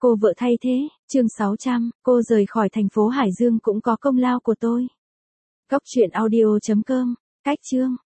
Cô vợ thay thế, chương 600, cô rời khỏi thành phố Hải Dương cũng có công lao của tôi. Góc truyện audio.com, cách chương.